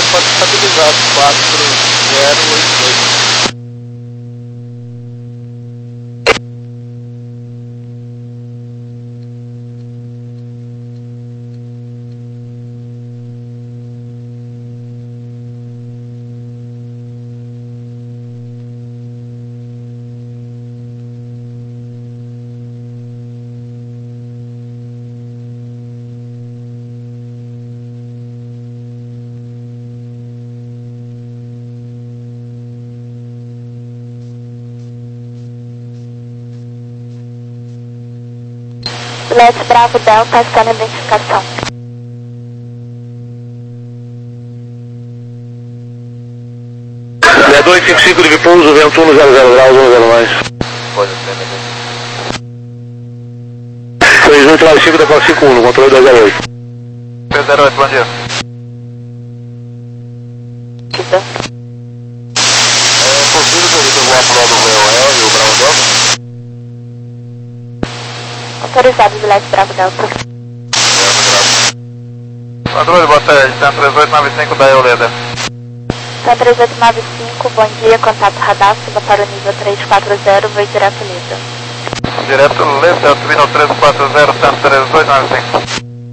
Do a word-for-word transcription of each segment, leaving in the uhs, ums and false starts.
pode estabilizado, quatro zero oito oito. Let's Bravo Delta, escana identificação. É dois cinco cinco de pouso, vento um zero zero graus, um zero mais. Pode ser, três oito nove cinco da quatro cinco um, controle dois zero oito. dois zero oito, bom dia. Quita. É possível que eu vou voar pro lado do V O L e o Bravo Delta? Autorizado, Let's Bravo Delta. Controle, boa tarde, Cento três oito nove cinco da Euleda. Cento três oito nove cinco, bom dia, contato radar, suba para o nível três quatro zero, voo direto Leda. Direto Leda, Altitude três quatro zero, Cento três oito nove cinco.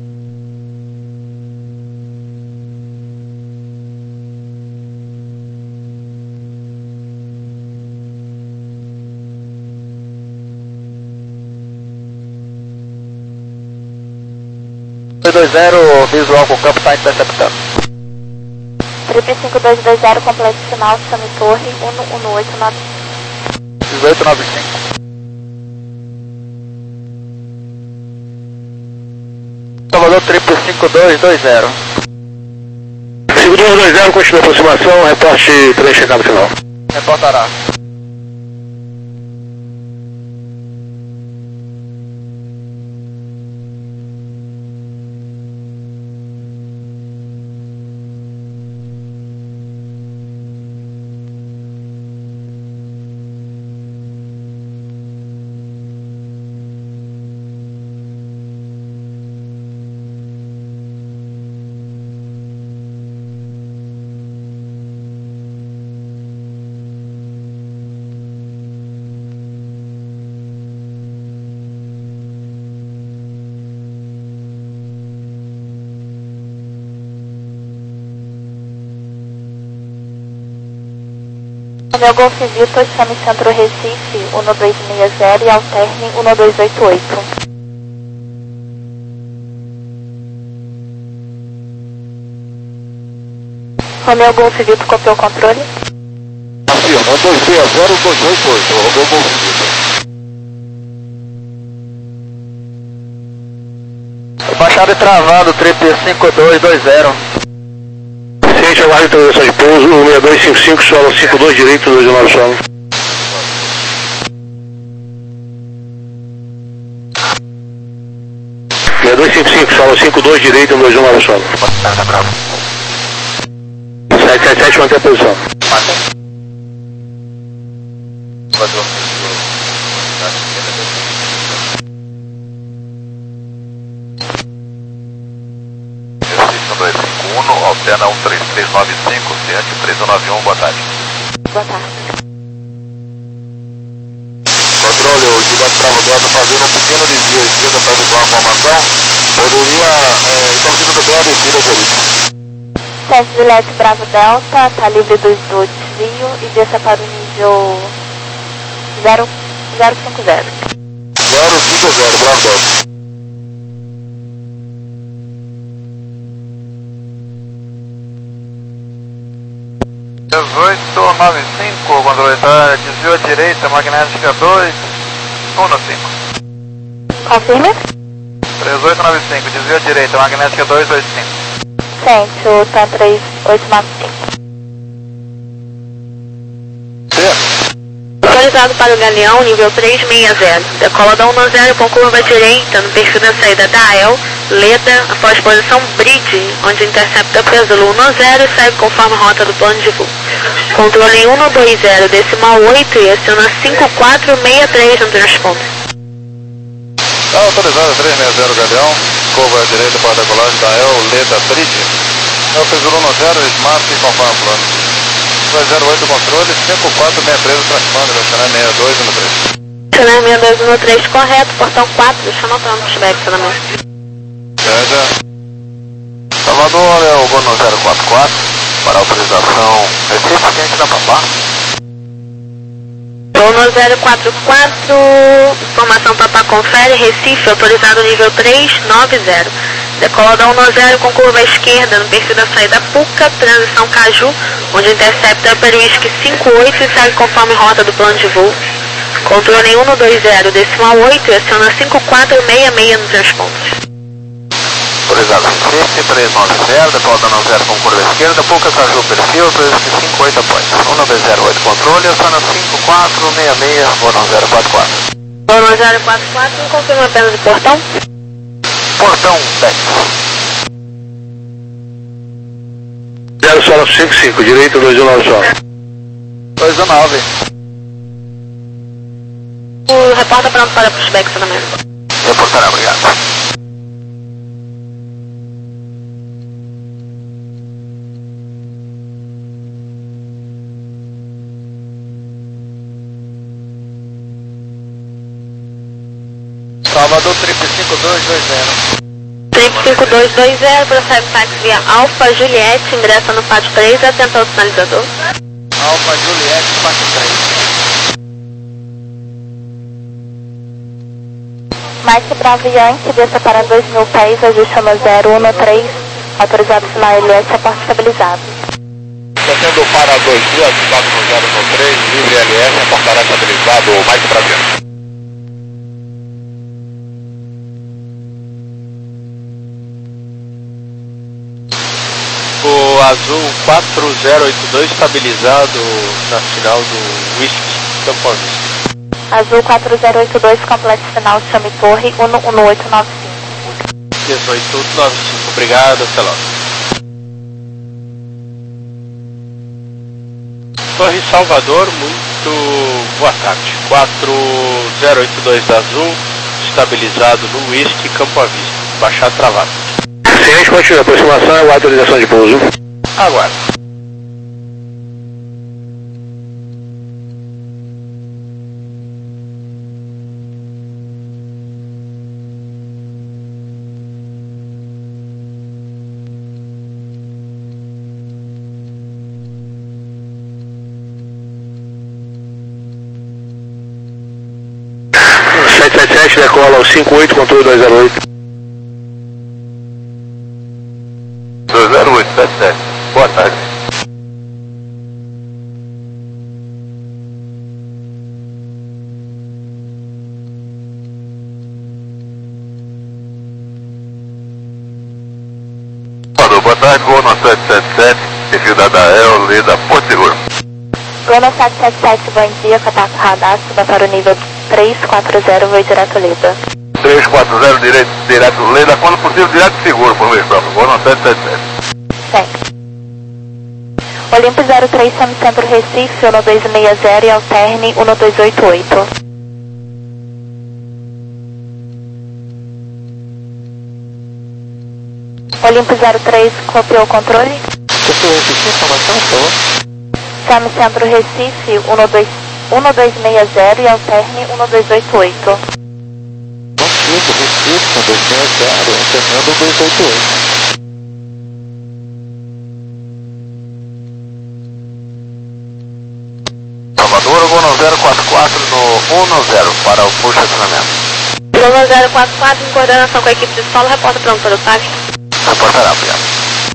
dois zero, visual com o campo está interceptando. Triple cinco dois dois zero, completo sinal, chame torre, um um oito nove. dezoito nove cinco. Salvador Triple cinco dois dois zero. cinco dois dois zero, continua a aproximação, reporte trem checado final. Reportará. Meu Golf Vitor, chame Centro Recife, um dois seis zero e alterne um dois oito oito. Romeu Golf Vitor, copiou o controle? Afirma, um dois seis zero, dois oito oito, Romeu Golf Vitor. Baixado e travado, Triple cinco dois dois zero. Ciente, aguarde transição de pouso, seis dois cinco cinco, solo cinco dois direito, dois nove solo. seis dois cinco cinco, solo cinco dois direito, dois nove solo. Tá bravo. sete sete sete, mantém a posição. Alterna um três três nove cinco, Ciente três um nove um, boa tarde. Boa tarde. Controle, o Gigante Bravo Delta fazendo um pequeno desvio à esquerda para igual a formação, poderia, é, então seguindo bem a descida, Felipe. Teste de Let's Bravo Delta, está livre do, do desvio e desça para o nível zero cinco zero. zero cinco zero, Bravo Delta. dezoito nove cinco, controle, tá, desvio à direita, magnética dois um cinco. Confirme? três oito nove cinco, desvio à direita, magnética dois dois cinco. Sente, o T A M três oito nove cinco. Autorizado para o Galeão, nível três seis zero. Decola da um zero com curva direita no perfil da saída da A E L, Leda, após posição Bridge, onde intercepta pelo um zero e segue conforme a rota do plano de voo. Controle um dois zero, decimal oito e aciona cinco quatro seis três no transponder. Tá autorizado três seis zero Galeão, curva direita para a decolagem da A E L, Leda Bridge. Eu fiz o um zero, Smart e conforme o plano. dois zero oito controle, cinco quatro seis três o transponder, Channel sessenta e dois no três. Channel sessenta e dois no três, correto, portão quatro, deixa eu anotar no pushback também. Beleza. Salvador, é o Gono zero quatro quatro, para autorização Recife, quente na Papá. Gono zero quatro quatro, informação Papá confere, Recife, autorizado nível três nove zero. Decola da um zero com curva à esquerda no perfil da saída Puca, transição Caju, onde intercepta Upper Whisky cinco oito e segue conforme rota do plano de voo. Controle um dois zero, decimal oito e aciona cinco quatro seis seis nos seus pontos. Autorizado Recife, três nove zero, decola da um zero com curva à esquerda, Puca, Caju, perfil, cinco oito após. um dois zero oito controle, aciona cinco quatro seis seis, Gono zero quatro quatro. Gono zero quatro quatro, confirma apenas o portão. Portão dez. zero solo cinco cinco, direito dois um nove solo. dois um nove. O repórter pronto para pushback também. Reportará, obrigado. Salvador triplo cinco dois dois zero. triplo cinco dois dois zero, procede táxi via Alfa Juliette, ingressa no pátio três, atenta ao sinalizador. Alfa Juliette, pátio três. Mike Bravo Yankee, desça para dois mil pés, ajuste no zero um três, autorizado sinal L S, a porta estabilizado. Descendo para dois dias, quatro zero um três, livre L S, aportará estabilizado, Mike Bravo Yankee. O azul quatro zero oito dois estabilizado na final do Whisky, Campo Vista. Azul quatro zero oito dois, complete sinal, chame torre um um oito nove cinco. dezoito nove cinco, obrigado, até logo. Torre Salvador, muito boa tarde. quatro zero oito dois da Azul, estabilizado no Whisky, Campo à Vista. Baixar travado. Ciente, continua. Aproximação é a autorização de pouso. Aguardo. sete sete sete, decola ao cinco oito, controle dois zero oito. dois zero oito sete sete. Boa tarde. Alô, boa tarde, voo no sete sete sete, perfil da Dael, Leda, Porto Seguro. Gono sete sete sete, bom dia, contato radar, suba para o nível três quatro zero, voo direto Leda. três quatro zero, direto, direto Leda, quando possível, direto seguro, por vez próprio. Voo no sete sete sete. Certo. Olimpo zero três, Centro Recife, um dois seis zero e alterne um dois oito oito. Olimpo zero três, copiou o controle. Você repetir a informação, por favor? Chame Centro Recife, um dois seis zero e alterne um dois oito oito. Bom dia, Recife, um dois seis zero, alternando um dois oito oito. Salvador, Gono zero quatro quatro no um zero para o push acionamento. Gono zero quatro quatro, em coordenação com a equipe de solo, reporta pronto para o táxi. Reportará, obrigado.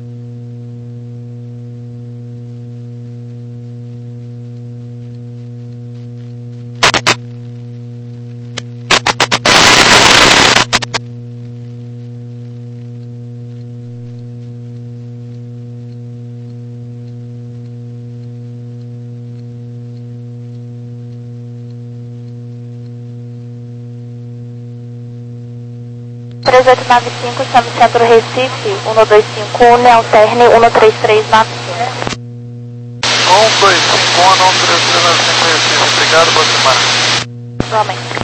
três oito nove cinco, chame Centro Recife, um dois cinco um, alterne um três três nove cinco. um dois cinco um, um três três nove cinco, Recife. Obrigado, boa semana. Igualmente.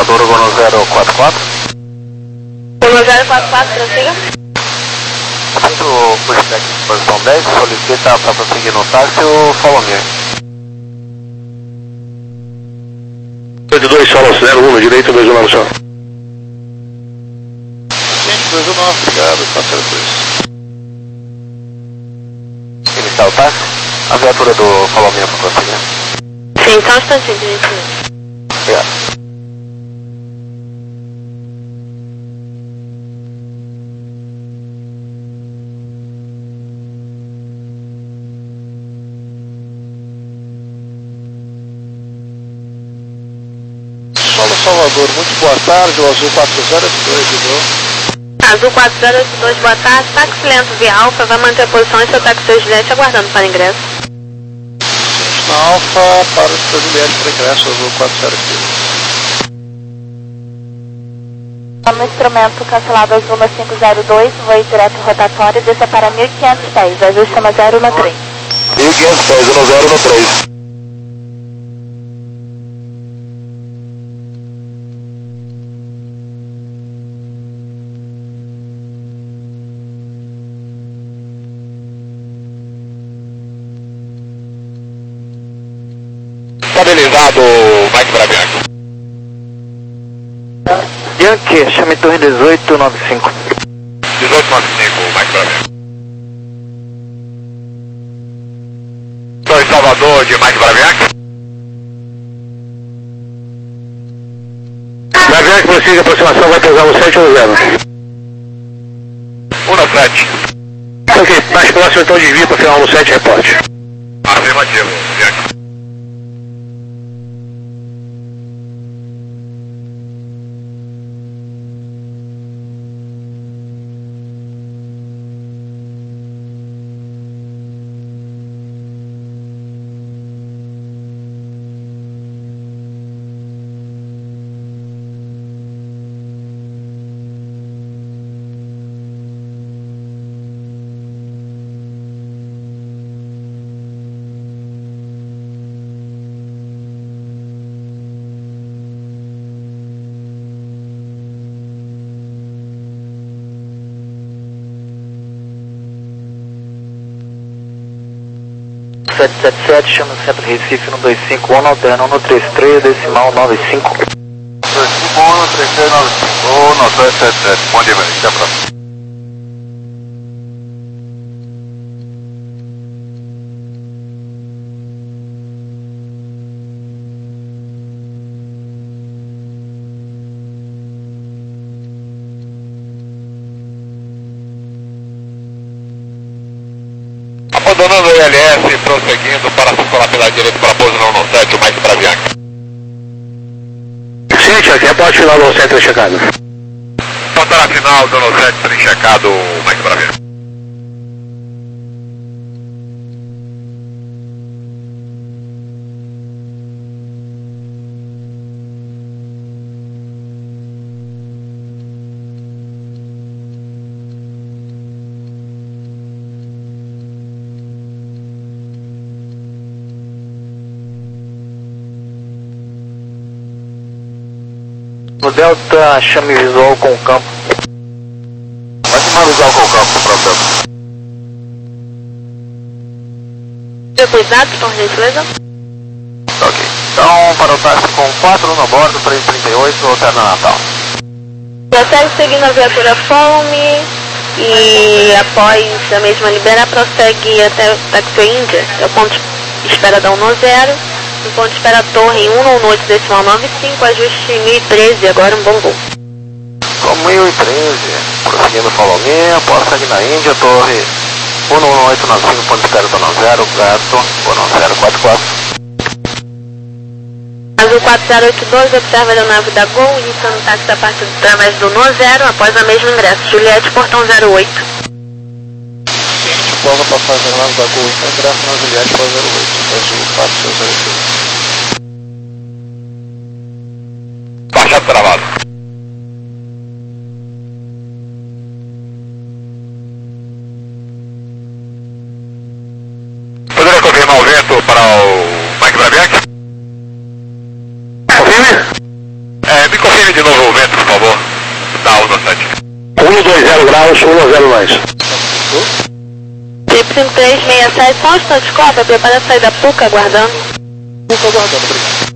Salvador, Gol zero quatro quatro. Gol zero quatro quatro, prossiga. O pushback de posição dez, solicita para prosseguir no táxi o follow me. oito dois, solo zero um, direito dois um nove só. Gente, dois um nove, obrigado, quatro zero dois. Iniciar o táxi, a viatura do follow me para prosseguir. Sim, só um instantinho, gente. Obrigado. Solo Salvador, muito boa tarde, o Azul quatro zero oito dois, de novo. Azul quatro zero oito dois, boa tarde. Táxi lento via Alfa, vai manter a posição em seu táxi seu Juliette, aguardando para ingresso. Gente na Alfa, para o seu Juliette para ingresso, Azul quatro zero oito dois. No instrumento cancelado Azul cinco zero dois, voo direto rotatório, desça para mil quinhentos pés, ajuste uma zero no trem. mil e quinhentos pés, um zero no três. Estabilizado, Mike Brabianchi. Bianchi, chame torre dezoito nove cinco. dezoito nove cinco, Mike Brabianchi. Torre Salvador de Mike Brabianchi. Brabianchi, prossiga, aproximação, vai pesar no sete um zero. um no sete. Ok, mais próximo então desvia para final no sete, reporte. Afirmativo, Bianchi. sete sete sete, chama o centro Recife no dois cinco um, alterno no três três, decimal nove cinco. dois cinco um, três três nove cinco, no sete sete sete, bom dia, velho, até a próxima. Abandonando o I L S, prosseguindo para circular pela direita para a pouso no no sete, o Mike Brabianchi. Gente, aqui é a parte final do no sete checado. Pontará final do no sete, trem checado, Mike Brabianchi. No Delta, chame visual com o campo. Vai chamar visual com o campo, próprio. Cuidado, por gentileza. Ok. Então, para o táxi com quatro no bordo, três trinta e oito, alterna Natal. Prossegue seguindo a viatura Follow Me e após a mesma liberar, prossegue até o táxi Índia, é o ponto de espera da um no zero. No ponto de espera torre em um no noite decimal nove cinco, ajuste mil e treze, agora um bom voo. Com mil e treze, prosseguindo follow me, após seguir na Índia, torre um no oito nove cinco, ponto de espera do no zero, gato, no zero quatro quatro. Azul quatro zero oito dois, observa a aeronave da Gol, iniciando o táxi a partir através do no zero, após a mesma ingresso. Juliette, portão zero oito. Gente, prova para fazer a nave da Gol, então ingresso na Juliette para zero oito, Azul quatro zero oito dois. Baixado travado. Poderia confirmar o vento para o Mike Brabianchi? Confirme? É, me confirme dois zero graus, um a zero mais. Trip cinco três seis sete, só um instante, cobra, prepara a saída Puca, aguardando. Puca aguardando, obrigado.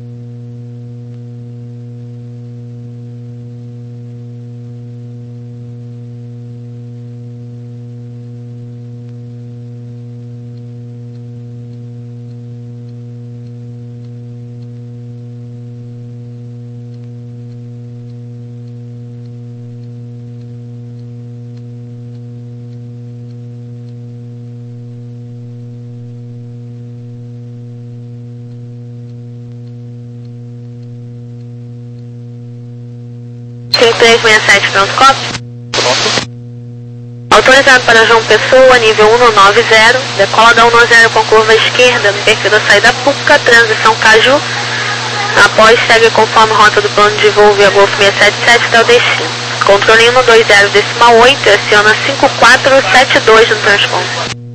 cinco três seis sete, pronto, copy. Pronto. Autorizado para João Pessoa, nível um nove zero, decola da um zero com curva esquerda, no perfil da saída Puca, transição Caju. Após, segue conforme rota do plano de voo via Golf seiscentos e setenta e sete até o destino. Controle um dois zero decimal oito, aciona cinco quatro sete dois no transponder.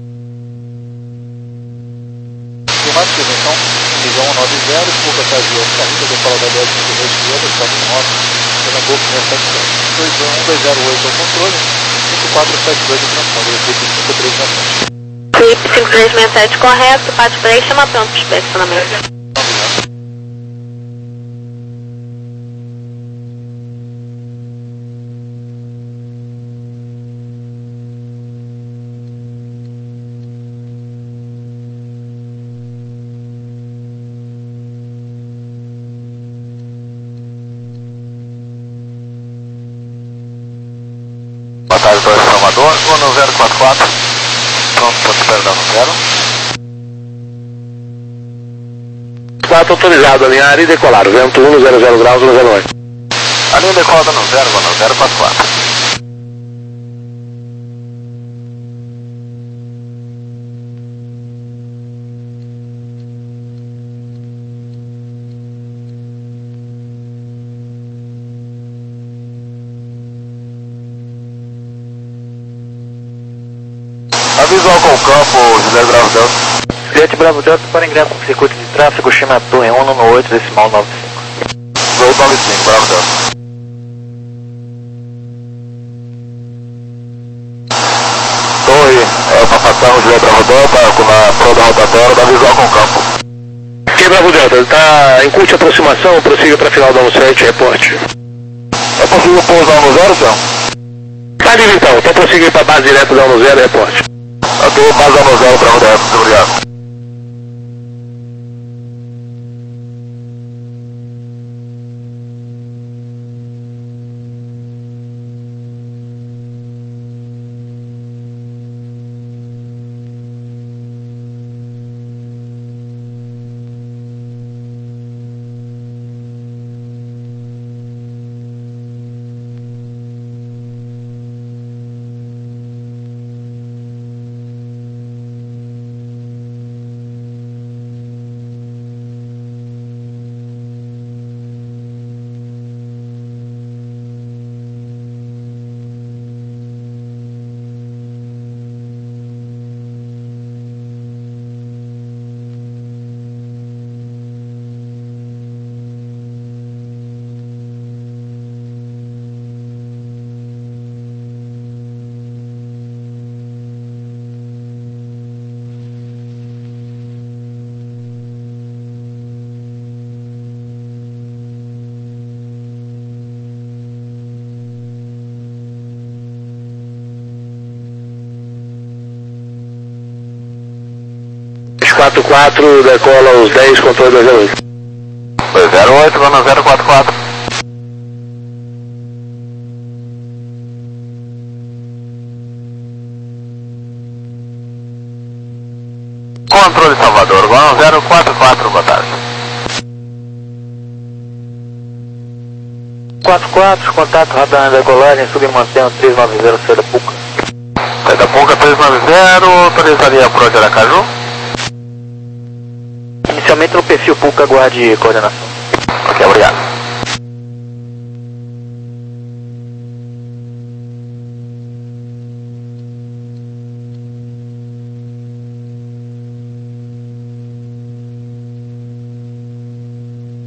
Afirmativo, então, nível um nove zero, Puca Caju, saída, decola da dez com curva esquerda, plano rota, pela Golf seiscentos e setenta e sete. um dois zero oito ao controle, cinco quatro sete dois no transponder, Trip cinco três seis sete. Trip cinco três seis sete correto, parte três, chama pronto para inspecionamento. Boa tarde, Torre Salvador, um zero quatro quatro, pronto para espera da zero. quatro autorizado, alinhar e decolar, vento um zero zero graus, um zero oito. A linha decola da zero, um zero quatro quatro. Visual com o campo, Juliette Bravo Delta. Juliette Bravo Delta para ingresso no circuito de tráfego, chama Torre um no oito, decimal nove cinco. dois nove cinco, Bravo Delta. Torre, é, passação, Juliette Bravo Delta, com a prova rotatória da visual com o campo. Ok, Bravo Delta, está em curta aproximação, prossiga para a final da um sete, reporte. É possível pousar no zero, senhor? Tá livre então, então prosseguir para a base direta da um zero, reporte. Ok, base no zero, Bravo Delta, muito obrigado. quatro quatro, decola os dez, controle dois zero oito. dois zero oito, vamos zero quatro quatro. Controle Salvador, vamos zero quatro quatro, boa tarde. quatro quatro, contato radar na decolagem, submantendo três nove zero, saída Puca. Saída Puca três nove zero, autorizaria por onde Aracaju? Inicialmente no perfil Puca, aguarde coordenação. Ok, obrigado.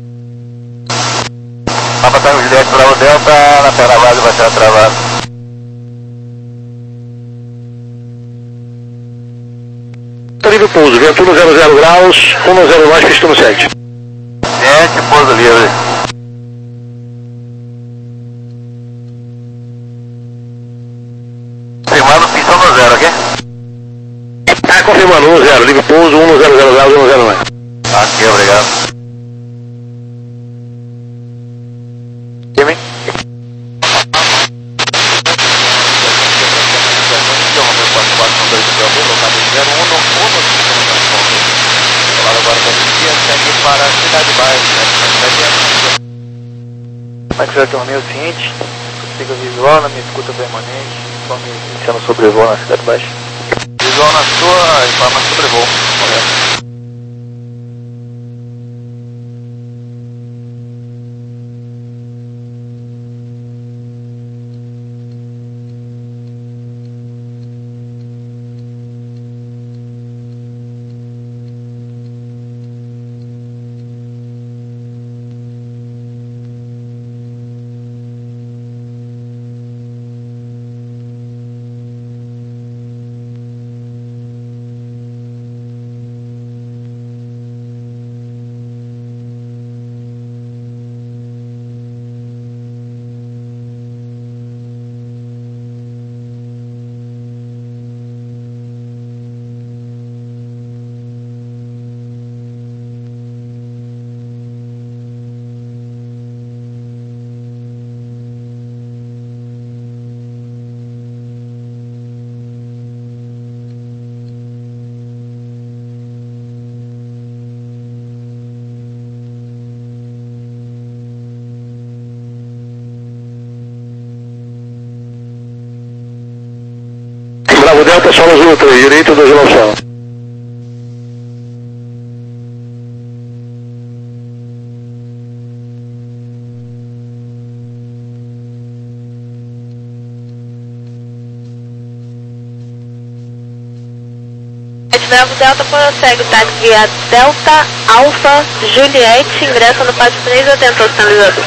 Mapa Tango Juliette Bravo Delta, na terra base vai ser travado. pouso, vento um zero zero graus, um zero nove, pista no sete. sete, pouso livre. Confirmado, pista no zero, ok? Tá confirmando, um zero, livre pouso, um zero zero graus, um zero nove. Ok, obrigado. Jimmy? Para a Cidade Baixa, Max Arthur, é o seguinte, consiga visual na minha escuta permanente, só me iniciando sobrevoo na Cidade Baixa. Visual na sua, informa sobrevoo, correto. Bravo Delta, solo Zulu três, direito do Zulu Céu. Bravo Delta, prossegue o táxi via Delta Alpha Juliette, ingressa no pátio três, atento ao sinalizador.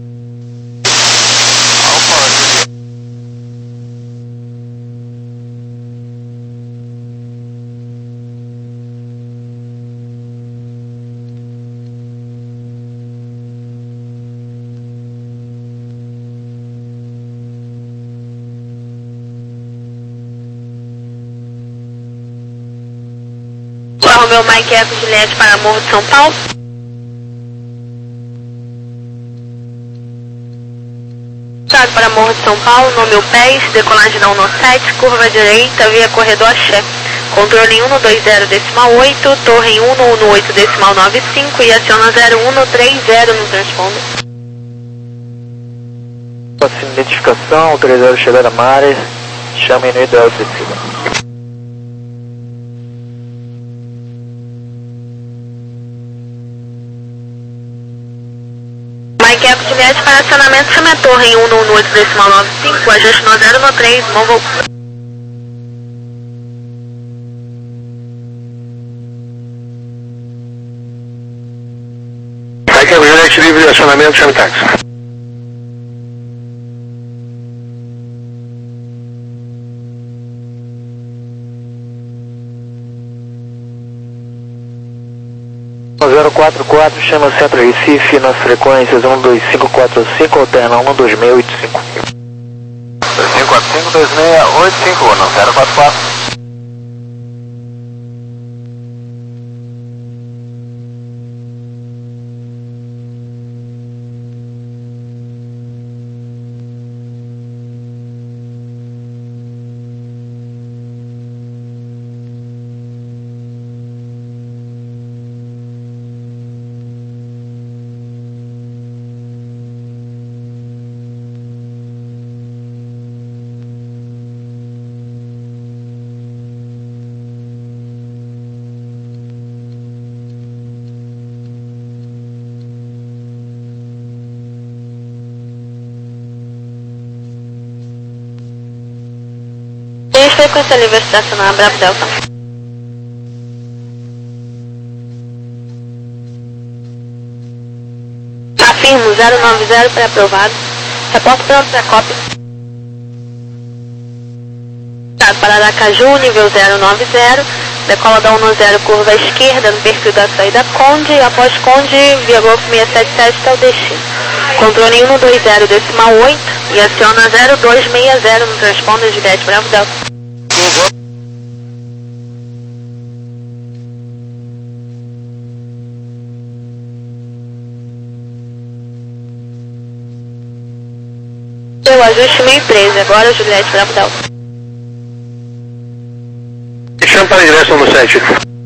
Romeu Mike Eco Juliette para Morro de São Paulo. Estado para Morro de São Paulo, nome U P E S, decolagem na um sete, curva direita, via corredor Axé. Controle em um dois zero decimal oito, torre em um um oito decimal nove cinco e aciona zero um três zero no transponder. Próxima identificação, autorizado chegada a Mares, chame no ideal acessível. Mike Eco Juliette para acionamento, chame a torre em um um oito decimal nove cinco, ajuste no zero no três, mova. Mike Eco Juliette livre de acionamento, chame táxi. zero quatro quatro, chama Centro Recife nas frequências um dois cinco quatro cinco, alterna um dois seis oito cinco. dois cinco quatro cinco, dois seis oito cinco, não, zero quatro quatro. Frequência livre estacionar Bravo Delta. Afirmo zero nove zero para aprovado. Reporto pronto para cópia. Para Aracaju, nível zero nove zero. Decola da um zero, curva à esquerda, no perfil da saída Conde, após Conde, via Golf seiscentos e setenta e sete, está o destino. Controle um dois zero, decimal oito, e aciona zero dois seis zero no transponder Juliette Bravo Delta. Deu ajuste mil e treze, agora Juliette Bravo Delta. Chama para a direção no sete.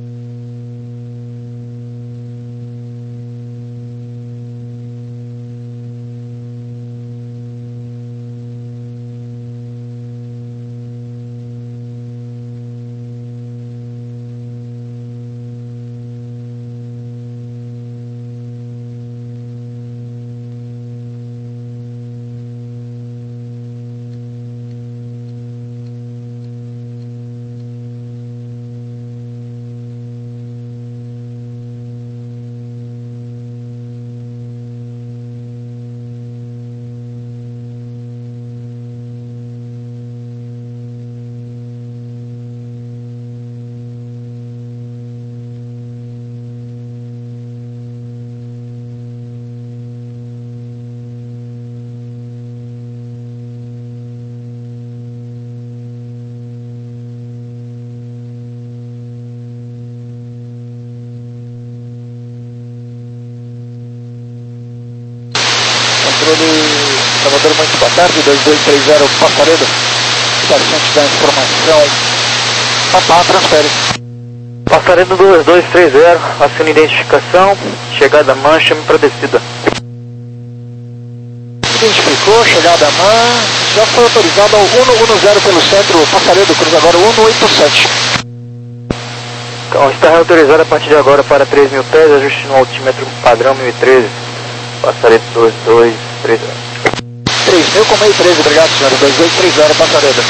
Controle Salvador, muito boa tarde, dois dois três zero Passaredo, paciente da informação, papá, transfere. Passaredo dois dois três zero, assina identificação, chegada mancha para descida. Identificou, chegada a man, já foi autorizado ao um um zero pelo centro, Passaredo, cruza agora um oito sete. Então, está autorizado a partir de agora para três mil pés, ajuste no altímetro padrão mil e treze. Passaredo dois dois três zero. três mil com mil e treze, obrigado senhor, dois dois três zero, Passaredo.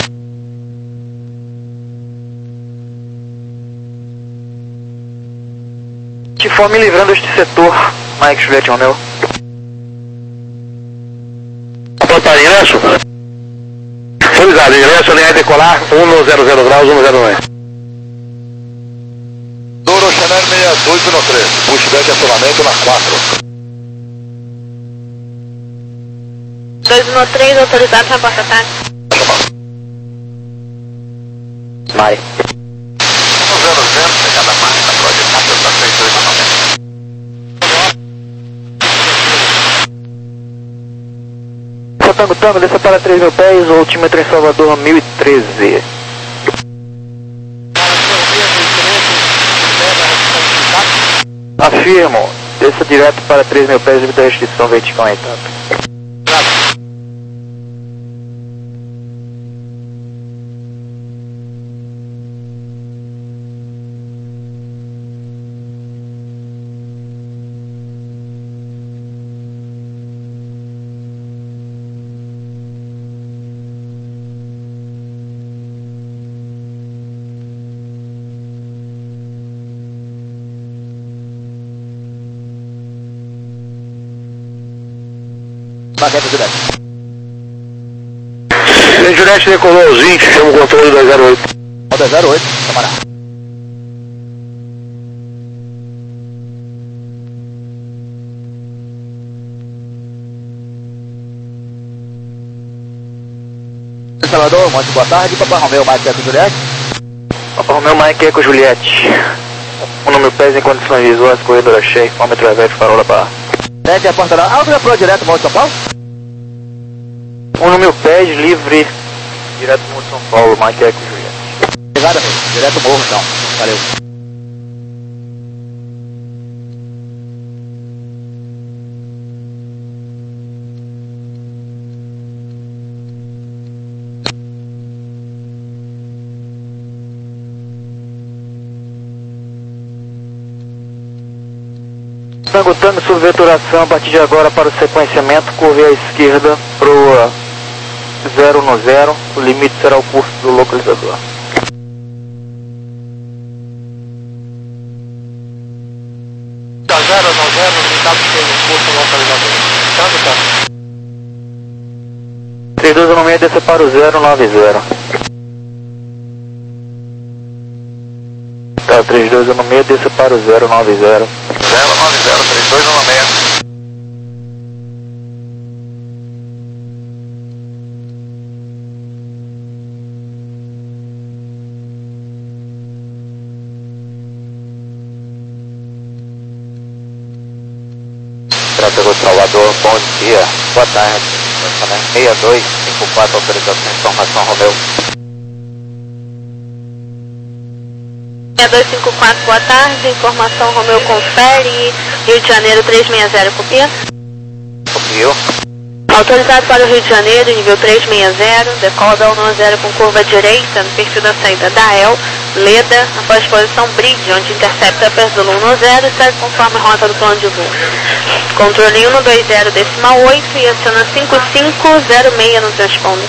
De fome livrando este setor, Mike Juliette Romeo. Apontar ingresso? Autorizado, ingresso, linha decolar, um zero zero graus, um zero nove. Douro Chanel seis dois um três, pushback acionamento na quatro. dois um três, autorizado para porta ataque. Mai. um zero zero, chegada máxima, projetada para três dois nove. Tango Tango, desça para três mil pés, o altímetro em Salvador mil e treze. Afirmo, desça direto para três mil pés devido à restrição vertical em etapa. Baguete Juliette. Juliette decolou aos vinte, chama o controle da zero oito. Roda zero oito, camarada. Salvador, muito boa tarde, Papai Romeu, Mike Eco Juliette. Papai Romeu, Mike Eco Juliette. O número pés em condições visuais, corredor cheio, fômetro aberto, farola barra. Sete a porta da Alto Pro direto, Morro de São Paulo. Um número pés livre, direto no São Paulo, Mike Eco Juliette. Obrigado, amigo. Direto morro, então. Valeu. Tango Tango, subveturação a partir de agora para o sequenciamento, curva à esquerda para o zero no zero, o limite será o curso do localizador. Da zero no zero, limitado pelo curso localizador. Tango Tango. três dois um seis, desça para o zero nove zero. Tá, três dois um seis, desça para o zero nove zero. zero nove zero, três dois um seis. Tráfego Salvador, bom dia, boa tarde. seis dois cinco quatro, autorização, informação Romeu. seis dois cinco quatro, boa tarde, informação Romeu confere, Rio de Janeiro três seis zero, copia. Copiou. Autorizado para o Rio de Janeiro, nível três seis zero, decola da um zero com curva direita, no perfil da saída da E L, Leda, após posição Bridge, onde intercepta a perto do um zero e segue conforme a rota do plano de voo. Controle um dois zero decimal oito e aciona cinco cinco zero seis no transponder.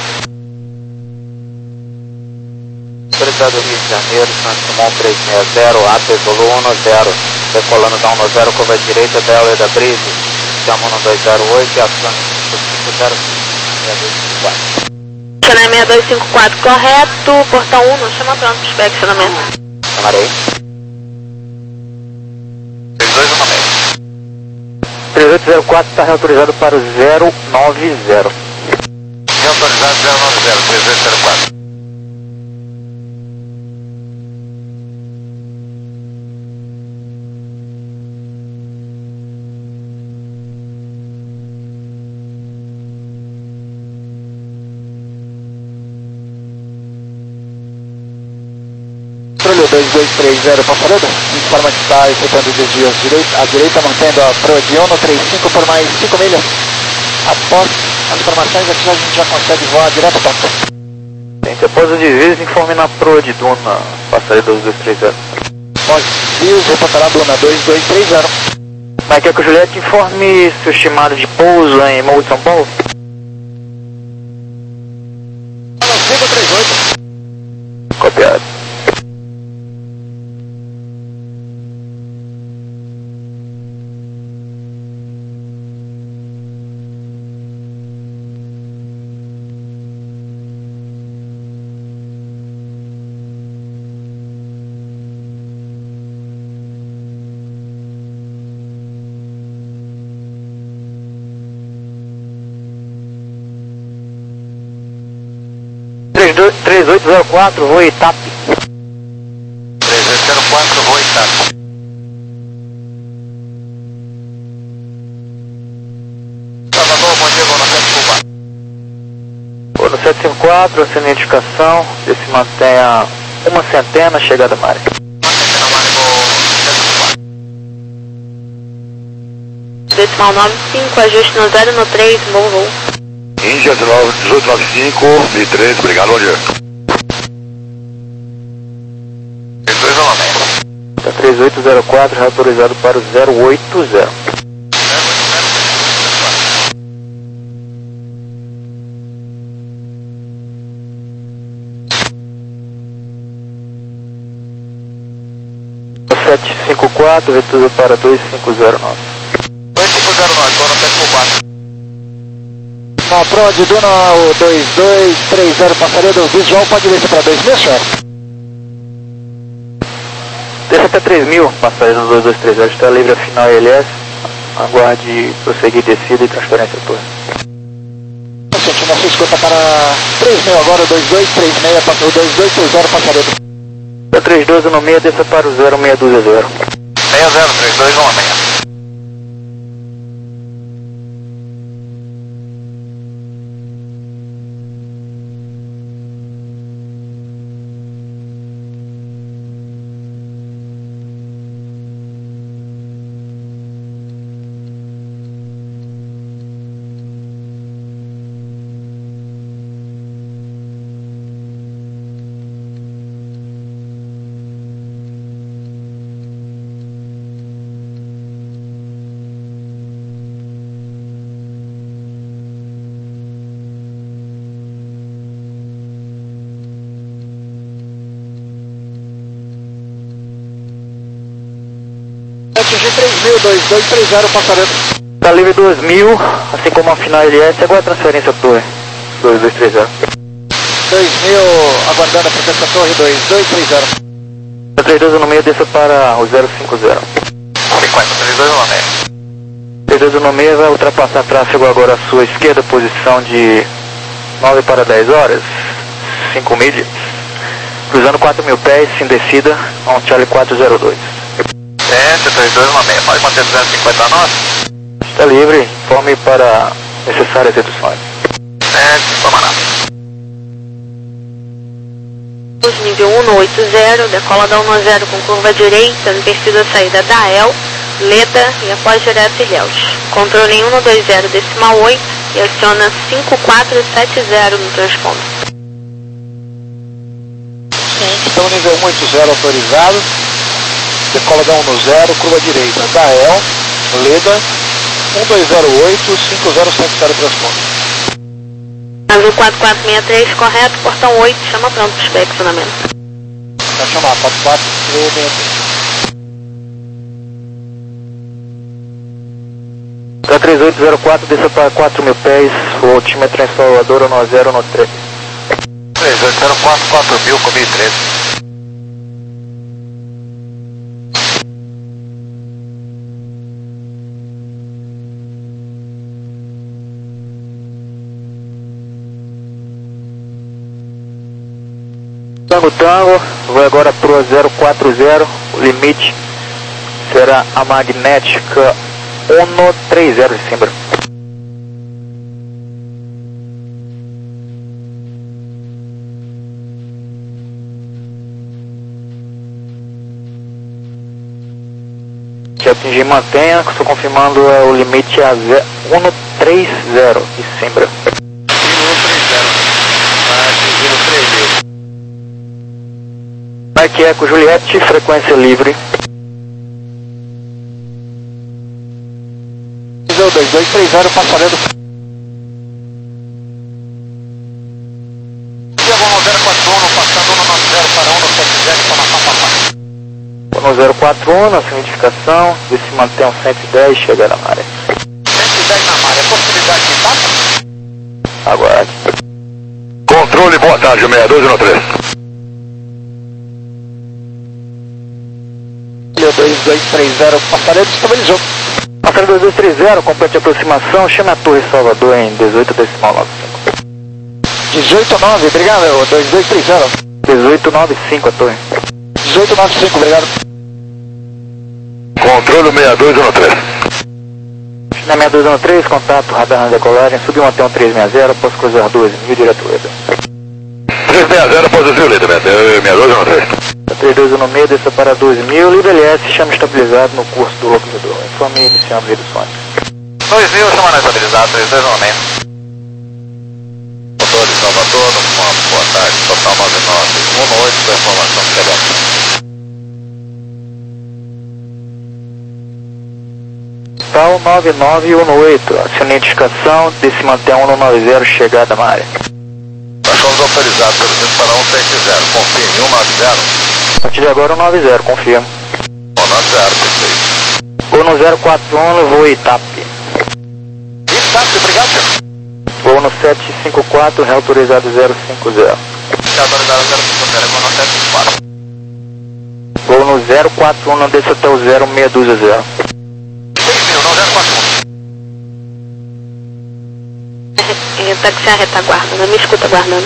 Autorizado Rio de Janeiro, Santimon três seis zero, A P Zulu um zero, decolando da um zero, curva direita da E L da Bridge, chama um dois zero oito e aciona cinco cinco zero seis quatro. Acionar seis dois cinco quatro correto, portão um, não chama pronto para inspecionamento. Chamarei. três dois um seis. três oito zero quatro está reautorizado para o zero nove zero. Reautorizado zero nove zero, três oito zero quatro. Controle dois dois três zero, Passaredo, informa que está efetuando o desvio à direita, à direita mantendo a Pro de um três cinco por mais cinco milhas. Após as informações aqui a gente já consegue voar direto para cá. Gente, após o desvio, informe na proa de Duna, passaria dois dois três zero. Após desvios, reportará a Duna dois dois três zero. Mike Eco Juliette, informe seu estimado de pouso em Morro de São Paulo. cinco três oito. Copiado. três oito zero quatro, voo Itap. três oito zero quatro, voo Itap. Salvador, bom dia, vou no sete cinco quatro. Vou no sete cinco quatro, assina a indicação, se se mantenha uma centena, chegada Mari. Uma centena, Mari, vou sete cinco quatro. Decimal nove cinco, ajuste no zero no três, bom voo. Índia dezoito noventa e cinco, mil e três, obrigado, bom dia. três dois um seis. Tá três oito zero quatro, reautorizado para o zero oito zero. sete cinco quatro, vetor para dois cinco zero nove. dois cinco zero nove, vou no sete cinco quatro. Na Pro de Duna, o dois dois três zero, Passaredo, visual pode descer para dois mil, senhor? Desça até três mil, passageiro dois dois três zero, está livre a final L S. Aguarde prosseguir descida e transferência torre. Gente, nossa escuta para três mil agora, o dois dois três seis, o dois dois três zero, Passaredo. Da três dois um seis, desça para o zero seis dois zero. seis zero, três dois um seis. Atingir três mil, dois dois três zero, Passaredo. Está livre dois mil, assim como a final L S, agora a transferência torre. dois dois três zero. dois mil, aguardando a frequência torre, dois dois três zero. trinta e dois no meio, desça para o zero cinco zero. Sequência, trinta e dois no meio. trinta e dois no meio vai ultrapassar tráfego agora à sua esquerda, posição de nove para dez horas, cinco milhas. Cruzando quatro mil pés, em descida, a um Charlie quatro zero dois. Tente, trinta e dois no meio. Pode manter duzentos e cinquenta nós? Está livre, informe para necessárias reduções. Tente, toma nada. Nível um oitenta, decola da um zero com curva direita, invertida saída da E L, Leda e após direto Ilhéus. Controle em um dois zero decimal oito e aciona cinco quatro sete zero no transponder. Então nível um oitenta autorizado, decola da um zero, curva direita da E L, Leda, um dois zero oito, cinco zero sete zero transponder. Azul quatro quatro seis três, correto, portão oito, chama pronto para inspecionamento. Vai chamar, quatro quatro seis três. K três oito zero quatro, desça para quatro mil pés, o altímetro em Salvador, um zero no três. três oito zero quatro, quatro mil, com mil e treze. Tango Tango, vai agora para o zero quatro zero, o limite será a magnética um três zero de Simbra. Se atingir, mantenha, estou confirmando é, o limite a um três zero de Simbra. um três zero, vai atingir o três mil. Mike Eco Juliette, frequência livre. dois dois três zero, passarelo. um zero quatro um, passando um nove zero para um sete zero, informação passada. um zero quatro um, na sua identificação, vê se mantém um cento e dez, chegar na área. cento e dez na área, possibilidade de passa? Aguarde. Controle, boa tarde, seis dois um três. dois dois três zero, passarelo estabilizou. Passarelo dois dois três zero, complete a aproximação, chame a Torre Salvador em dezoito decimal noventa e cinco. dezoito nove, obrigado, dois dois três zero. dezoito noventa e cinco a torre. dezoito noventa e cinco, obrigado. Controle seis dois um três. Na seis dois um três, contato, radar na decolagem, subiu até um três seis zero, posso cruzar doze mil, direto Leda. três seis zero, positivo, Leda, seis dois um três. três dois um no meio, desça para doze mil, livre L S, chama estabilizado no curso do localizador. Informe iniciando reduções. dois mil, chama estabilizado, três dois no meio. Motor de Salvador, no comando, boa tarde, total nove nove um oito, com informação que chegamos. Tal nove nove um oito, acione a identificação, desce manter um nove zero, chegada na área. Nós fomos autorizados pelo centro para um sete zero, confirme, um nove zero. A partir de agora um nove zero, confirmo. um nove zero, perfeito. Vou no zero quatro um, voo Itape. Itape, obrigado, senhor. Vou no sete cinco quatro, reautorizado zero cinco zero. Autorizado zero cinco zero, vou no sete cinco quatro. Vou no zero quatro um, não desça até o zero seis dois zero. seis mil, não zero quatro um. Táxi a retaguarda, não me escuta aguardando.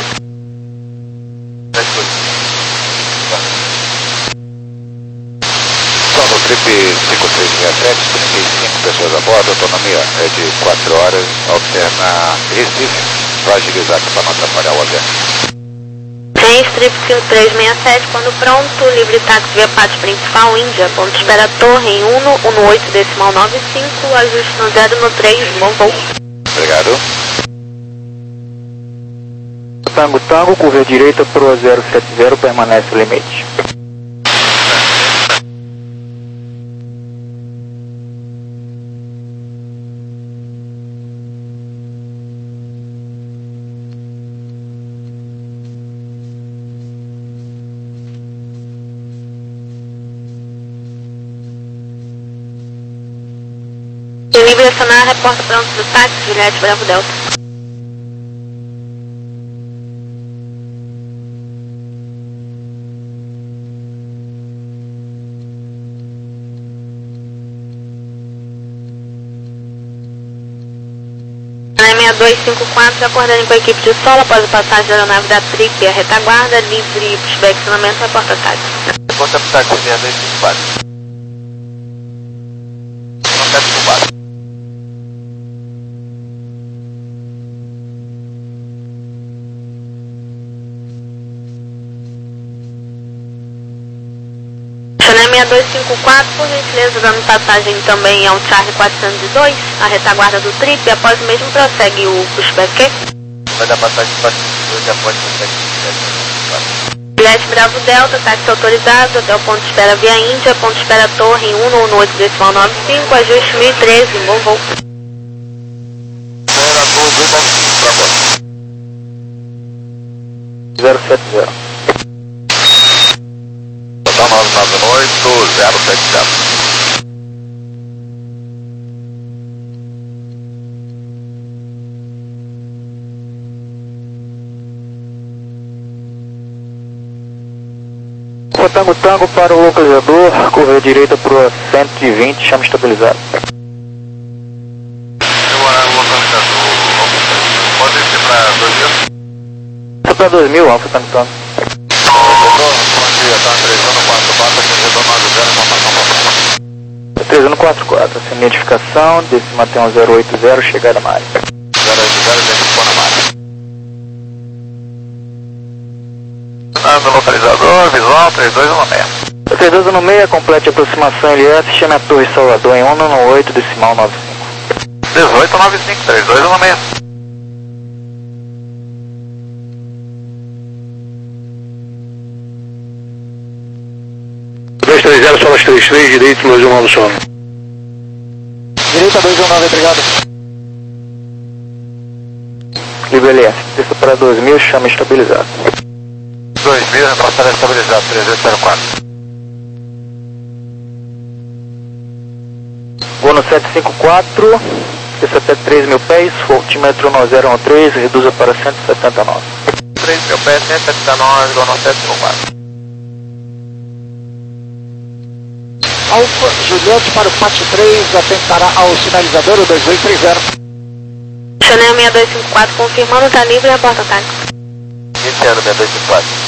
Só no trip cinco três seis sete, trinta e cinco pessoas a bordo, autonomia é de quatro horas, alterna Recife, vai agilizar aqui para não atrapalhar o avião. três, trip cinco três seis sete, quando pronto, livre táxi via parte principal, Índia, ponto de espera torre em um um oito decimal nove cinco, ajuste no zero no três, bom voo. Obrigado. Tango Tango, curva direita para o zero sete zero, permanece o limite. Livre acionar, reporta pronto do táxi, Juliette Bravo Delta. seis dois cinco quatro, acordando com a equipe de solo após a passagem da aeronave da Trip e a retaguarda, livre pushback, acionamento e reporta táxi. Reporta táxi seis dois cinco quatro. Não quero desculpar. Chanel seis dois cinco quatro, por gentileza, dando passagem também ao Charlie quatrocentos e dois, a retaguarda do Trip, e após o mesmo prossegue o pushback. Vai dar passagem quatrocentos e dois e após o pushback. Bilhete Bravo Delta, táxi autorizado, até o ponto de espera Via Índia, ponto de espera Torre, um no oito decimal nove cinco, ajuste mil e treze, bom voo. zero sete zero. Total nove nove oito, zero sete zero. Tango Tango para o localizador, curva direita para o cento e vinte, chama estabilizado. Pode ser para dois mil? Isso para dois mil, Alfa Tango Tango. Bom dia, tá três um quatro quatro, aqui no nove zero, informação para três um quatro quatro, sem identificação, décima T um zero oito zero, chegada na área. zero oito zero, identificou na área. No localizador, visual, três dois um seis. três dois um seis, complete a aproximação L S, chame a Torre Salvador em um no oito, decimal nove cinco. dezoito nove cinco, três dois um seis. dois três zero, solas três três, direito, dois um nove sono. Direita dois um nove, obrigado. Livre L S, desça para dois mil, chama estabilizado. dois mil, reportado estabilizado, três oito zero quatro. Vou no sete cinco quatro, desça até três mil pés, altímetro no zero um três, reduza para cento e setenta e nove. três mil pés, cento e setenta e nove, vou no sete cinco quatro. Alfa Juliette para o Pátio três, atentará ao sinalizador o dois dois três zero. Chanel seis dois cinco quatro, confirmando, tá livre e reporta táxi. Iniciando seis dois cinco quatro.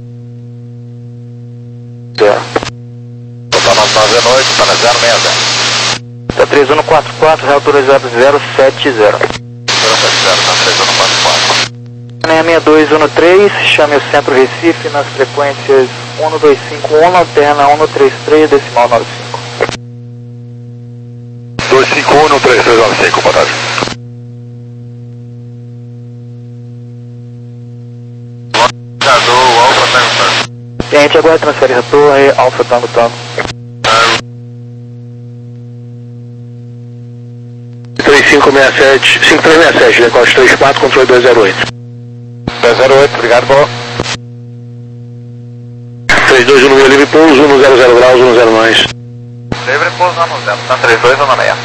Zero. Total nove nove oito, para zero seis zero. Tá três um quatro quatro, autorizado zero sete zero. zero sete zero, tá três um quatro quatro. seis dois um três, chame o centro Recife nas frequências um dois cinco um, alterna um três três, decimal nove cinco. dois cinco um, três três nove cinco, boa tarde. Localizador, Alfa Tango Tango. Gente, agora transfere a torre, Alfa Tango Tango. três cinco seis sete, cinco três seis sete, decote três quatro, controle dois zero oito. dois zero oito, obrigado, boa. três dois um, livre pouso, um zero zero graus, um zero mais. Livre pouso no zero, tá três dois um seis.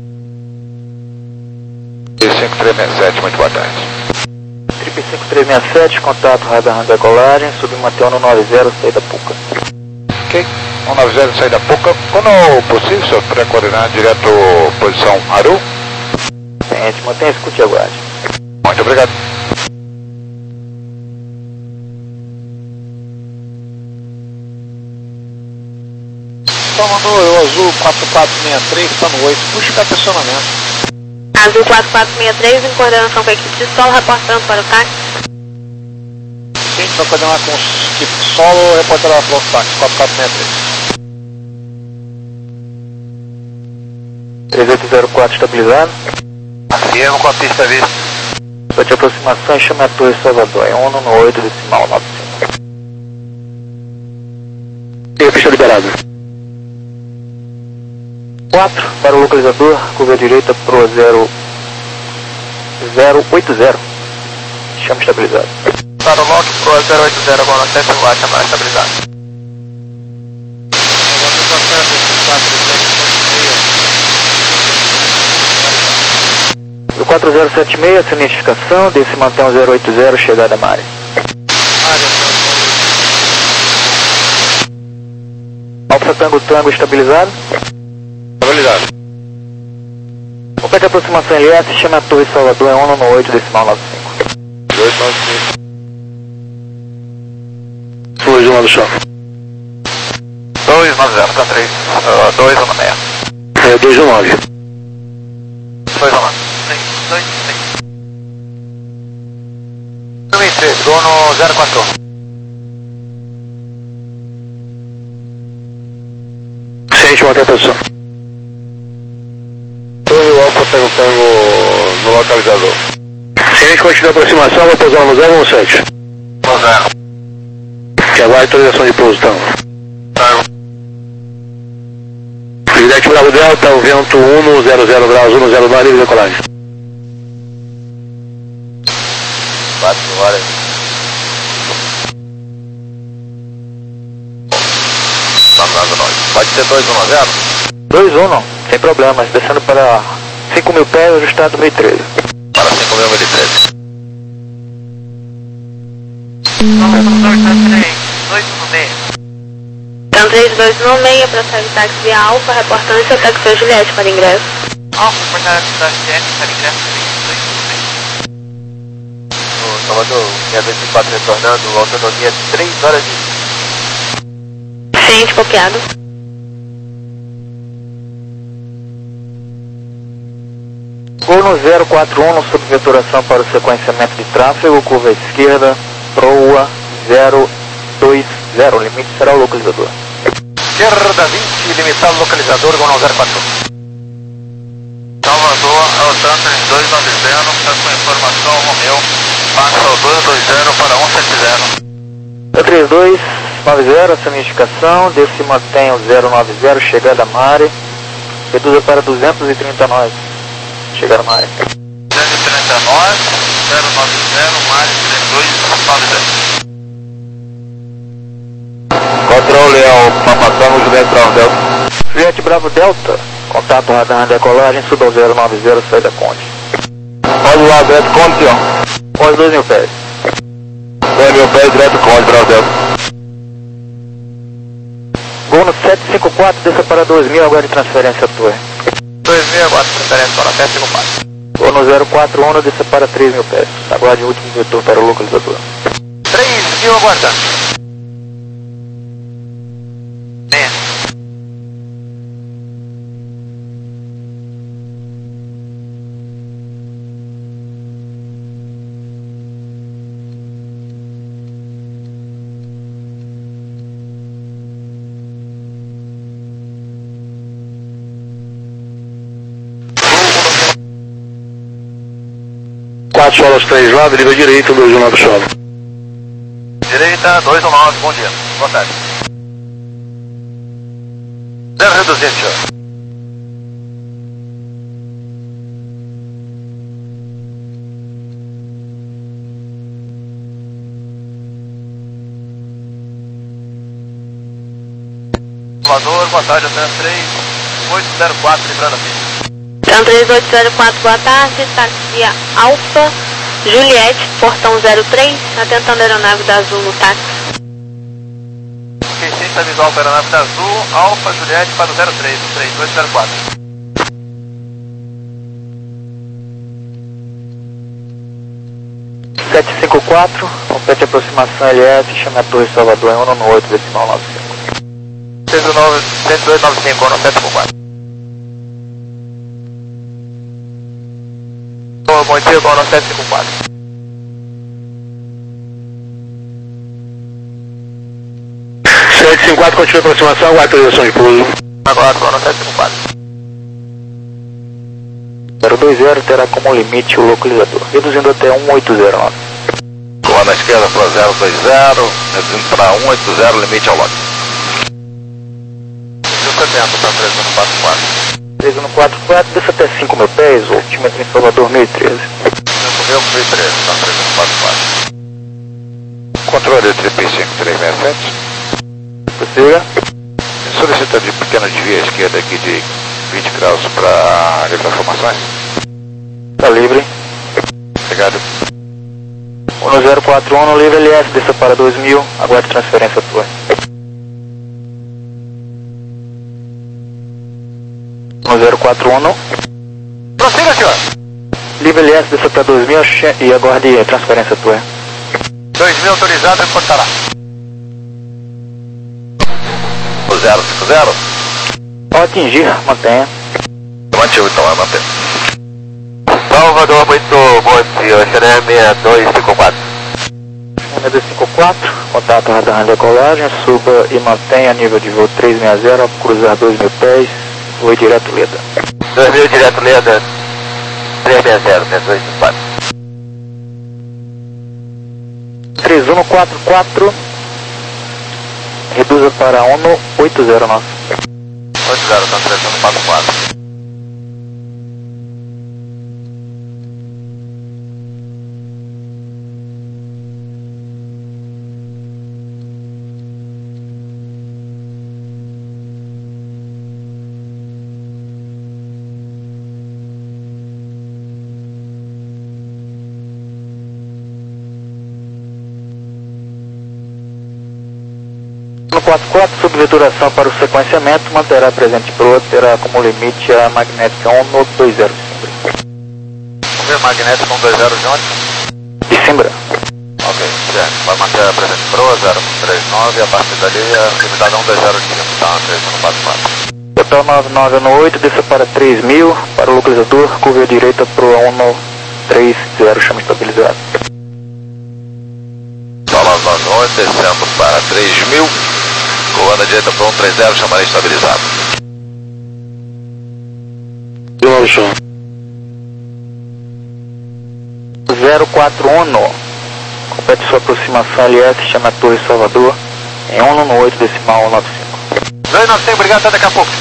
E cinco três seis sete, muito boa tarde. Trip cinco três seis sete, contato radar decolagem, submanter no nove zero, saída Puca. Ok, um nove zero, saída Puca. Quando possível, senhor, para coordenar direto posição Aru? Gente, mantenha escute e aguarde. Muito obrigado. Comandou, eu azul quatro quatro seis três, está no oito, busca estacionamento. Azul quatro quatro seis três, em coordenação com a equipe de solo, reportando para o táxi. A gente vai coordenar com a equipe de solo, reportará para o táxi quatro quatro seis três. três oito zero quatro estabilizado. Afirmo com a pista vista. Sua de aproximação, chame a Torre Salvador em um no oito, decimal nove cinco. E a pista liberada. quatro para o localizador, curva direita pro zero zero oito zero. Chama estabilizado. Para o lock pro zero oito zero, agora no sete quatro, chamar estabilizado. Do quatro zero sete seis, sem identificação, desse mantém um zero oito zero, chegada na área. Alfa Tango Tango estabilizado. Estabilizado. Ok. Complete a aproximação L S, chame a Torre Salvador, é um nove oito, decimal nove cinco. oito nove cinco. dois um do chão. dois nove zero, tá três. dois um seis. É, dois um nove. dois um nove. três, dois, três. dois três, dono zero quatro. Ciente, manter a posição. Torre Alfa perguntando no localizador. Ciente, continua a aproximação, vai pousar no zero um sete. No zero. Que aguarde autorização de pouso, então. Tá. Juliette Bravo Delta, o vento um no zero zero graus, um no zero nove, livre decolagem. quatro horas. Pode ser dois um zero? dois um não, sem problemas, descendo para cinco mil pés, ajustado mil e treze. Para cinco mil e treze. Então três dois um seis, prossegue táxi via Alfa, reportando seu táxi Juliette para ingresso. Alfa, reportando da Juliette para ingresso três dois um seis. Salvador, minha vez de quatro retornando, autonomia três horas e... Ciente, copiado. Gol no zero quatro um, sob veturação para o sequenciamento de tráfego, curva esquerda, proa zero dois zero, limite será o localizador. Esquerda vinte, limitado localizador, Gol no zero quatro um. Salvador, Altan três dois nove zero, está com informação, Romeu, passa o dois dois zero para um sete zero. três dois nove zero, essa minha indicação, desce e mantém o zero nove zero, chegada a Mare, reduza para duzentos e trinta nós, chegada a Mare. duzentos e trinta nós, zero nove zero, Mare três dois nove zero. Controle ao Papa Tango, Juliette Bravo Delta. Juliette Bravo Delta, contato radar na decolagem, suba ao zero nove zero, saída Conde. Pode lá, direto Conde, ó. Pós dois mil pés. dois mil pés, direto Conde, Bravo Delta. Gol no sete cinco quatro, desça para dois mil, agora de transferência à torre. dois mil, agora transferência para sete cinco quatro. Gol no zero quatro um, desça para três mil pés. Aguarde o último vetor para o localizador. três mil, aguardando. É. quatro solos três nove, liga direita, dois um nove solo. Direita, dois um nove, bom dia. Boa tarde. zero reduzido, senhor. Salvador, boa tarde, até três oito zero quatro, livrando a pista. Então três oito zero quatro, boa tarde, táxi via Alfa, Juliette, portão zero três, atentando a aeronave da Azul no táxi. Ok, ciência visual para a aeronave da Azul, Alfa, Juliette para o zero três, no três oito zero quatro. sete cinco quatro, complete aproximação L S, chame a Torre Salvador, é um nove oito, decimal nove cinco. cento e dois nove cinco, no sete cinco quatro. Bom dia, Gol no sete cinco quatro. sete cinco quatro, continua a aproximação, aguarde autorização de pouso. Agora, Gol no sete cinco quatro. zero dois zero terá como limite o localizador, reduzindo até um oito zero nove. Gol na esquerda para zero dois zero, reduzindo para um oito zero, limite ao lote. mil e setenta, para três um quatro quatro. três um quatro quatro, desça até cinco mil pés, altímetro em Salvador mil e treze. cinco mil e treze, para três um quatro quatro. Controle trinta e cinco três seis sete. Prossiga. Solicita de pequeno desvio à esquerda aqui de vinte graus para livre informações. Está livre. Obrigado. um zero quatro um no livre L S, desça para dois mil, aguarde transferência à torre. um zero quatro um no. Prossiga, senhor. Livre L S, desça para dois mil e aguarde a transferência tua. dois mil autorizado, reportará. zero cinco zero. Ao atingir, mantenha. Mantive então, é manter. Salvador, muito bom dia, Xeré seis dois cinco quatro. seis dois cinco quatro, contato radar de decolagem, suba e mantenha nível de voo trezentos e sessenta ao cruzar dois mil pés, voe direto Leda. dois mil direto Leda, trezentos e sessenta, seis dois cinco quatro. três um quatro quatro, reduza para um oito zero nove. oito zero, tá três um quatro quatro. No quatro quatro, subveturação para o sequenciamento, manterá presente proa, terá como limite a magnética um no dois zero. Ver magnético um dois zero de onde? De Simbra. Ok, certo. Vai manter a presente proa zero três nove, a partir dali a atividade é um dois zero de tempo, tá? três um quatro quatro. Total nove nove um oito, desça para três mil, para o localizador, curva à direita, proa um no três zero, chama estabilizado. Solar nove oito, descendo para três mil. Curva à direita para um três zero, chamarei estabilizado. De novo, chão. zero quatro um, complete sua aproximação L S, chama a Torre Salvador, em um no oito decimal nove cinco. dois nove cinco, obrigado, até daqui a pouco.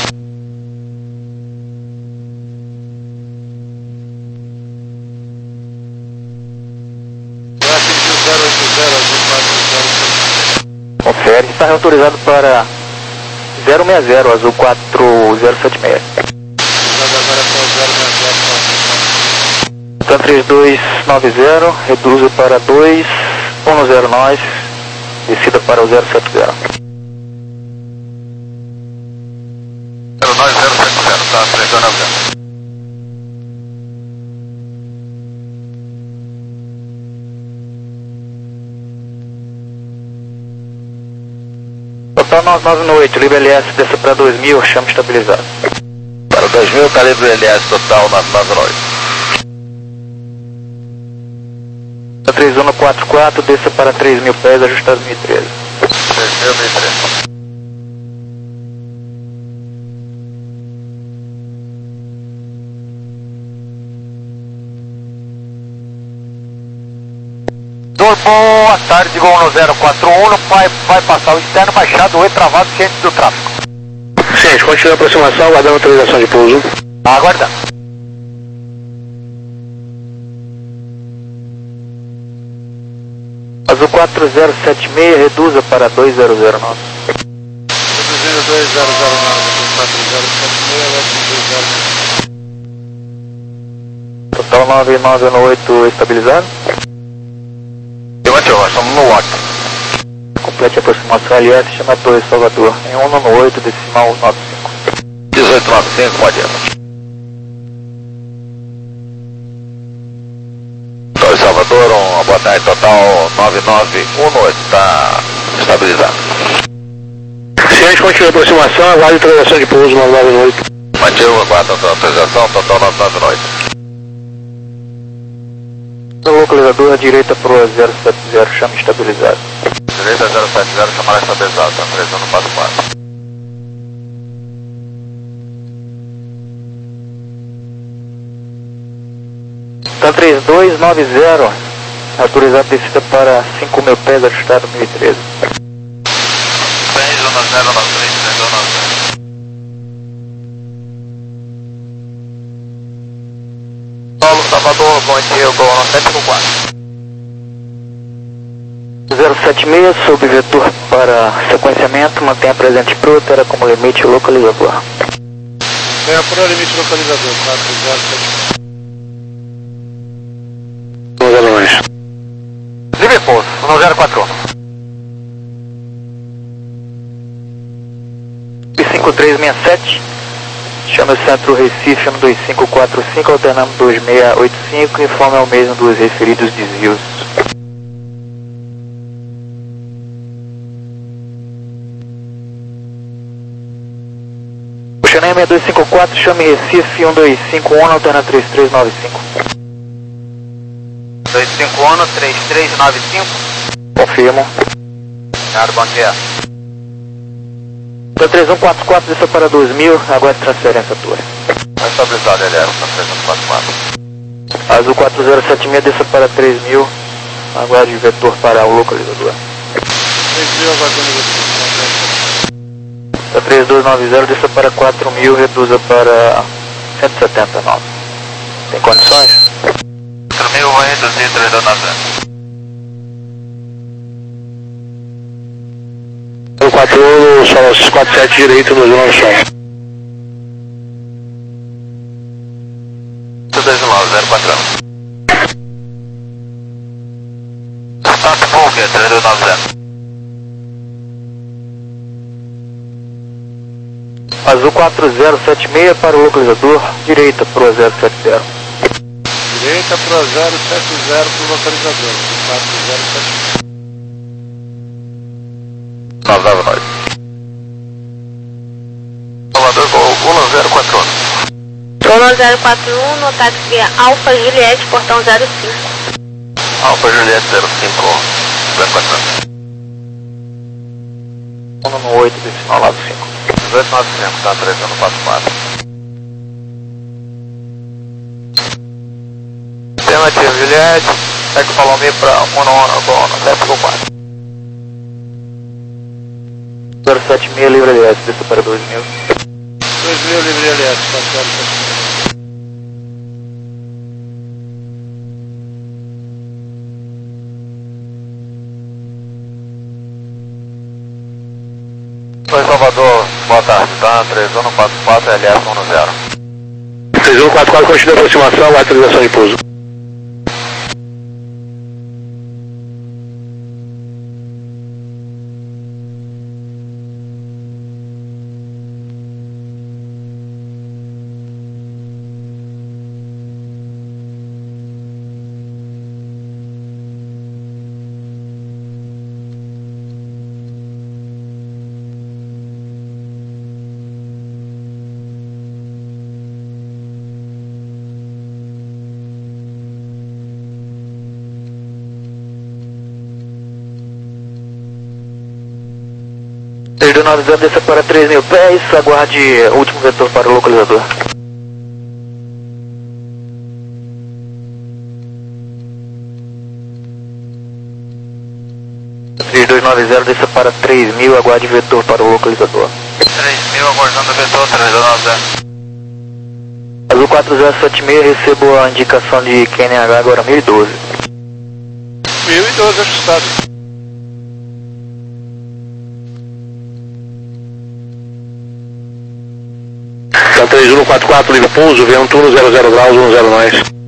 Já atingiu zero oito zero, azul quatro zero. Confere, está autorizado para zero seis zero, azul quatro zero sete seis. Agora é para zero seis zero. Então três dois nove zero, reduza para dois um zero nove, descida para o zero sete zero. zero nove zero sete zero, tá? três dois nove zero. Total nove nove oito, livre L S, desça para dois mil, chama estabilizado. Para dois mil, calibre L S total nove nove oito. três um quatro quatro, desça para três mil pés, ajustado mil e treze. três mil, mil e treze. Boa tarde, gol no zero quatro um, vai, vai passar o externo, baixado, oi, travado, ciente do tráfego. Ciente, continua a aproximação, aguardando autorização de pouso. Aguardando. Azul quatro zero sete seis, reduza para dois zero zero nove. Reduzindo dois zero zero nove, quatro zero sete seis, dois zero zero. Total nove nove oito estabilizado. Nós estamos no lock. Complete a aproximação L S, chama a Torre Salvador, em um no oito decimal nove cinco. dezoito nove cinco, pode ir. Torre Salvador, uma boa tarde, total nove nove um oito, está estabilizado. Ciente, continua a aproximação, aguarde autorização de pouso nove nove oito. Mantive, aguarda a autorização, total nove nove oito. No localizador à direita para o zero sete zero, chama estabilizado. Direita zero sete zero, chamar estabilizado, tá? três um quatro quatro. Tá três dois nove zero, autorizado descida para cinco mil pés, ajustado mil e treze. três um zero nove três, três um nove zero. Paulo Salvador, bom dia, gol no sete cinco quatro. zero sete seis, sob vetor para sequenciamento, mantenha presente proa, terá como limite o localizador. Venha para o limite localizador, quatro zero sete. Livre pouso, um zero quatro um. cinco três seis sete, Chame o centro Recife um dois cinco quatro cinco, alternando dois seis oito cinco, informe ao mesmo dos referidos desvios. Xanem seis dois cinco quatro, chame Recife um dois cinco um, alterna três três nove cinco. dois cinco um, três três nove cinco. Confirmo. Senhor, bom dia. três um quatro quatro, desça para dois mil, aguarde transferência tua. Estabilizado, L R, três um quatro quatro. Azul quatro zero sete seis, desça para três mil, aguarde o vetor para o localizador. três mil, aguardando o vetor. três dois nove zero, desça para quatro mil, reduza para cento e setenta e nove. Tem condições? quatro mil, vai reduzir, três dois nove zero. quatro um, só quatro sete direito no zero nove som. dois nove zero quatro um. Start Volga, três dois nove zero. Azul quatro zero sete seis para o localizador, direita para o zero sete zero. Direita para zero sete zero para o localizador. quatro zero sete seis. nove nove nove. Salvador, voo um zero quatro um. Golo zero quatro um, no táxi Alfa Juliette, portão zero cinco. Alfa Juliette zero cinco, zero quatro um. um no oito, decimal lado cinco. dezoito nove cinco, tá, três um quatro quatro. Alternativa Juliette, segue o Palomir para um no um, bom, zero quatro. zero sete seis, livre L S, desça para dois mil. dois mil, livre L S, quatro zero sete seis. Oi, Salvador, boa tarde, tá? três um quatro quatro, L S um no zero. três um quatro quatro, continua a aproximação, atualização de pouso. três dois nove zero, desça para três mil pés, aguarde o último vetor para o localizador. três dois nove zero, desça para três mil, aguarde vetor para o localizador. três mil, aguardando o vetor, três dois nove zero. Azul quatro zero sete seis, recebo a indicação de Q N H agora mil e doze. mil e doze ajustado. Então três um quatro quatro, livre pouso, vento um zero zero graus, um zero nós.